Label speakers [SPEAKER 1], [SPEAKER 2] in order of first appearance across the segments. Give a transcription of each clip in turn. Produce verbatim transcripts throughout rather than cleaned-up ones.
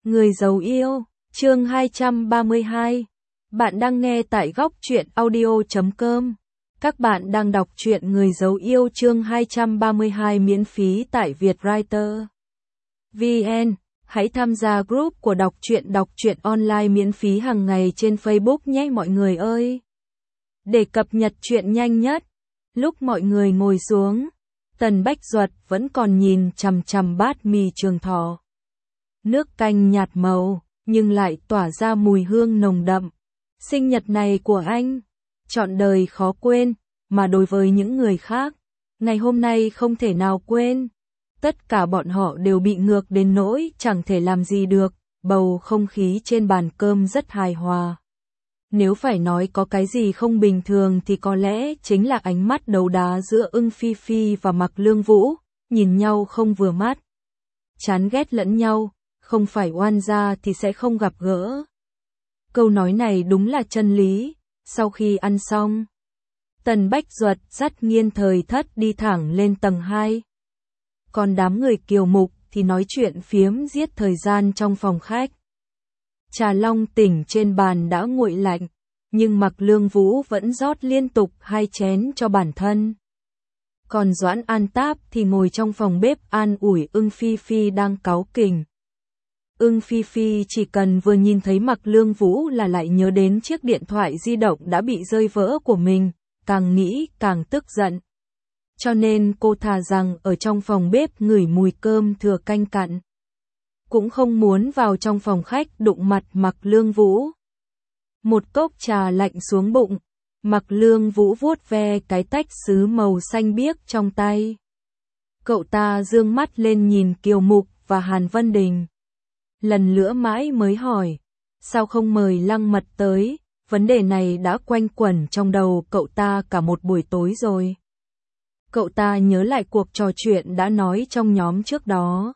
[SPEAKER 1] Người giấu yêu, chương hai trăm ba mươi hai. Bạn đang nghe tại góc truyện audio chấm com. Các bạn đang đọc truyện Người giấu yêu chương hai trăm ba mươi hai miễn phí tại Vietwriter. vê en. Hãy tham gia group của đọc truyện đọc truyện online miễn phí hàng ngày trên Facebook nhé mọi người ơi. Để cập nhật truyện nhanh nhất. Lúc mọi người ngồi xuống, Tần Bách Duật vẫn còn nhìn chằm chằm bát mì Trường Thọ. Nước canh nhạt màu, nhưng lại tỏa ra mùi hương nồng đậm. Sinh nhật này của anh, trọn đời khó quên, mà đối với những người khác, ngày hôm nay không thể nào quên. Tất cả bọn họ đều bị ngược đến nỗi chẳng thể làm gì được, bầu không khí trên bàn cơm rất hài hòa. Nếu phải nói có cái gì không bình thường thì có lẽ chính là ánh mắt đấu đá giữa Ưng Phi Phi và Mạc Lương Vũ, nhìn nhau không vừa mắt. Chán ghét lẫn nhau, không phải oan gia thì sẽ không gặp gỡ. Câu nói này đúng là chân lý. Sau khi ăn xong, Tần Bách Duật dắt Nghiên Thời Thất đi thẳng lên tầng hai. Còn đám người Kiều Mục thì nói chuyện phiếm giết thời gian trong phòng khách. Trà long tỉnh trên bàn đã nguội lạnh, nhưng Mạc Lương Vũ vẫn rót liên tục hai chén cho bản thân. Còn Doãn An Táp thì ngồi trong phòng bếp an ủi Ưng Phi Phi đang cáu kỉnh. Ưng Phi Phi chỉ cần vừa nhìn thấy Mạc Lương Vũ là lại nhớ đến chiếc điện thoại di động đã bị rơi vỡ của mình, càng nghĩ càng tức giận. Cho nên cô thà rằng ở trong phòng bếp ngửi mùi cơm thừa canh cặn, cũng không muốn vào trong phòng khách đụng mặt Mạc Lương Vũ. Một cốc trà lạnh xuống bụng, Mạc Lương Vũ vuốt ve cái tách sứ màu xanh biếc trong tay. Cậu ta dương mắt lên nhìn Kiều Mục và Hàn Vân Đình. Lần nữa mãi mới hỏi, sao không mời Lăng Mật tới? Vấn đề này đã quanh quẩn trong đầu cậu ta cả một buổi tối rồi. Cậu ta nhớ lại cuộc trò chuyện đã nói trong nhóm trước đó.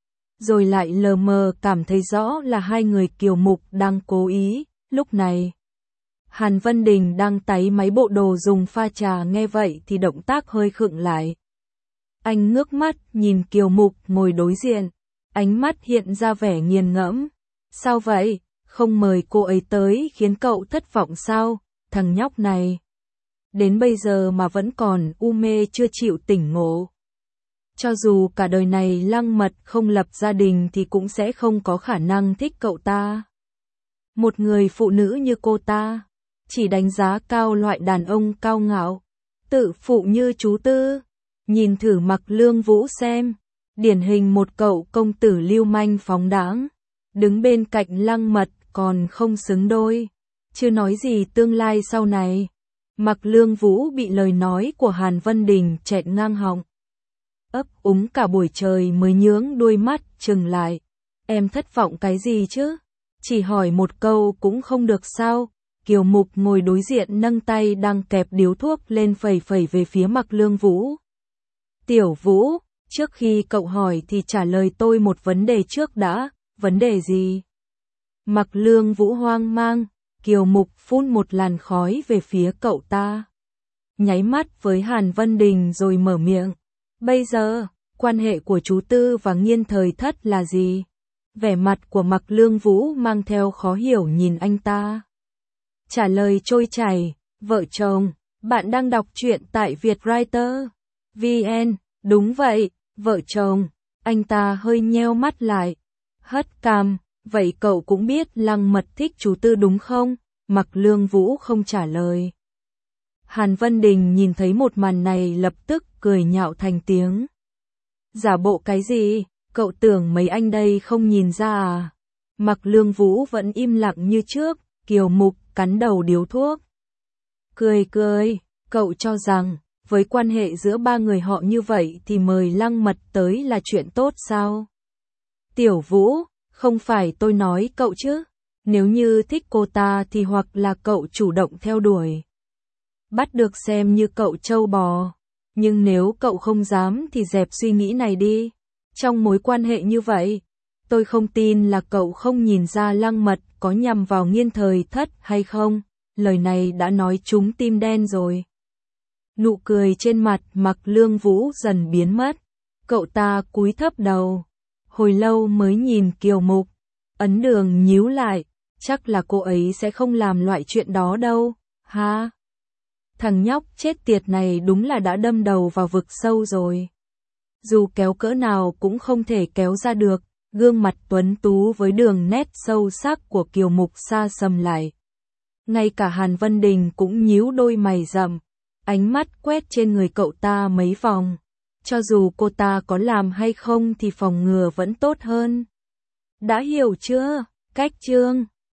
[SPEAKER 1] Rồi lại lờ mờ cảm thấy rõ là hai người Kiều Mục đang cố ý. Lúc này, Hàn Vân Đình đang táy máy bộ đồ dùng pha trà, nghe vậy thì động tác hơi khựng lại. Anh ngước mắt nhìn Kiều Mục ngồi đối diện, ánh mắt hiện ra vẻ nghiền ngẫm. Sao vậy, không mời cô ấy tới khiến cậu thất vọng sao? Thằng nhóc này, đến bây giờ mà vẫn còn u mê chưa chịu tỉnh ngộ. Cho dù cả đời này Lăng Mật không lập gia đình thì cũng sẽ không có khả năng thích cậu ta. Một người phụ nữ như cô ta, chỉ đánh giá cao loại đàn ông cao ngạo, tự phụ như chú Tư. Nhìn thử Mạc Lương Vũ xem, điển hình một cậu công tử lưu manh phóng đãng, đứng bên cạnh Lăng Mật còn không xứng đôi, chưa nói gì tương lai sau này. Mạc Lương Vũ bị lời nói của Hàn Vân Đình chẹn ngang họng, ấp úng cả buổi trời mới nhướng đuôi mắt trừng lại. Em thất vọng cái gì chứ? Chỉ hỏi một câu cũng không được sao? Kiều Mục ngồi đối diện nâng tay đang kẹp điếu thuốc lên phẩy phẩy về phía Mạc Lương Vũ. Tiểu Vũ, trước khi cậu hỏi thì trả lời tôi một vấn đề trước đã. Vấn đề gì? Mạc Lương Vũ hoang mang. Kiều Mục phun một làn khói về phía cậu ta, nháy mắt với Hàn Vân Đình rồi mở miệng. Bây giờ, quan hệ của chú Tư và Nghiên Thời Thất là gì? Vẻ mặt của Mạc Lương Vũ mang theo khó hiểu nhìn anh ta. Trả lời trôi chảy, vợ chồng. Bạn đang đọc truyện tại Vietwriter. vê en. Đúng vậy, vợ chồng. Anh ta hơi nheo mắt lại, hất cằm. Vậy cậu cũng biết Lăng Mật thích chú Tư đúng không? Mạc Lương Vũ không trả lời. Hàn Vân Đình nhìn thấy một màn này lập tức cười nhạo thành tiếng. Giả bộ cái gì? Cậu tưởng mấy anh đây không nhìn ra à? Mạc Lương Vũ vẫn im lặng như trước. Kiều Mục cắn đầu điếu thuốc, cười cười. Cậu cho rằng với quan hệ giữa ba người họ như vậy thì mời Lăng Mật tới là chuyện tốt sao? Tiểu Vũ, không phải tôi nói cậu chứ. Nếu như thích cô ta thì hoặc là cậu chủ động theo đuổi, bắt được xem như cậu trâu bò. Nhưng nếu cậu không dám thì dẹp suy nghĩ này đi. Trong mối quan hệ như vậy, tôi không tin là cậu không nhìn ra Lăng Mật có nhằm vào Nghiên Thời Thất hay không. Lời này đã nói trúng tim đen rồi. Nụ cười trên mặt Mạc Lương Vũ dần biến mất. Cậu ta cúi thấp đầu, hồi lâu mới nhìn Kiều Mục. Ấn Đường nhíu lại, chắc là cô ấy sẽ không làm loại chuyện đó đâu, ha? Thằng nhóc chết tiệt này đúng là đã đâm đầu vào vực sâu rồi. Dù kéo cỡ nào cũng không thể kéo ra được, gương mặt tuấn tú với đường nét sâu sắc của Kiều Mục xa sầm lại. Ngay cả Hàn Vân Đình cũng nhíu đôi mày rậm, ánh mắt quét trên người cậu ta mấy vòng. Cho dù cô ta có làm hay không thì phòng ngừa vẫn tốt hơn. Đã hiểu chưa, Cách Trương?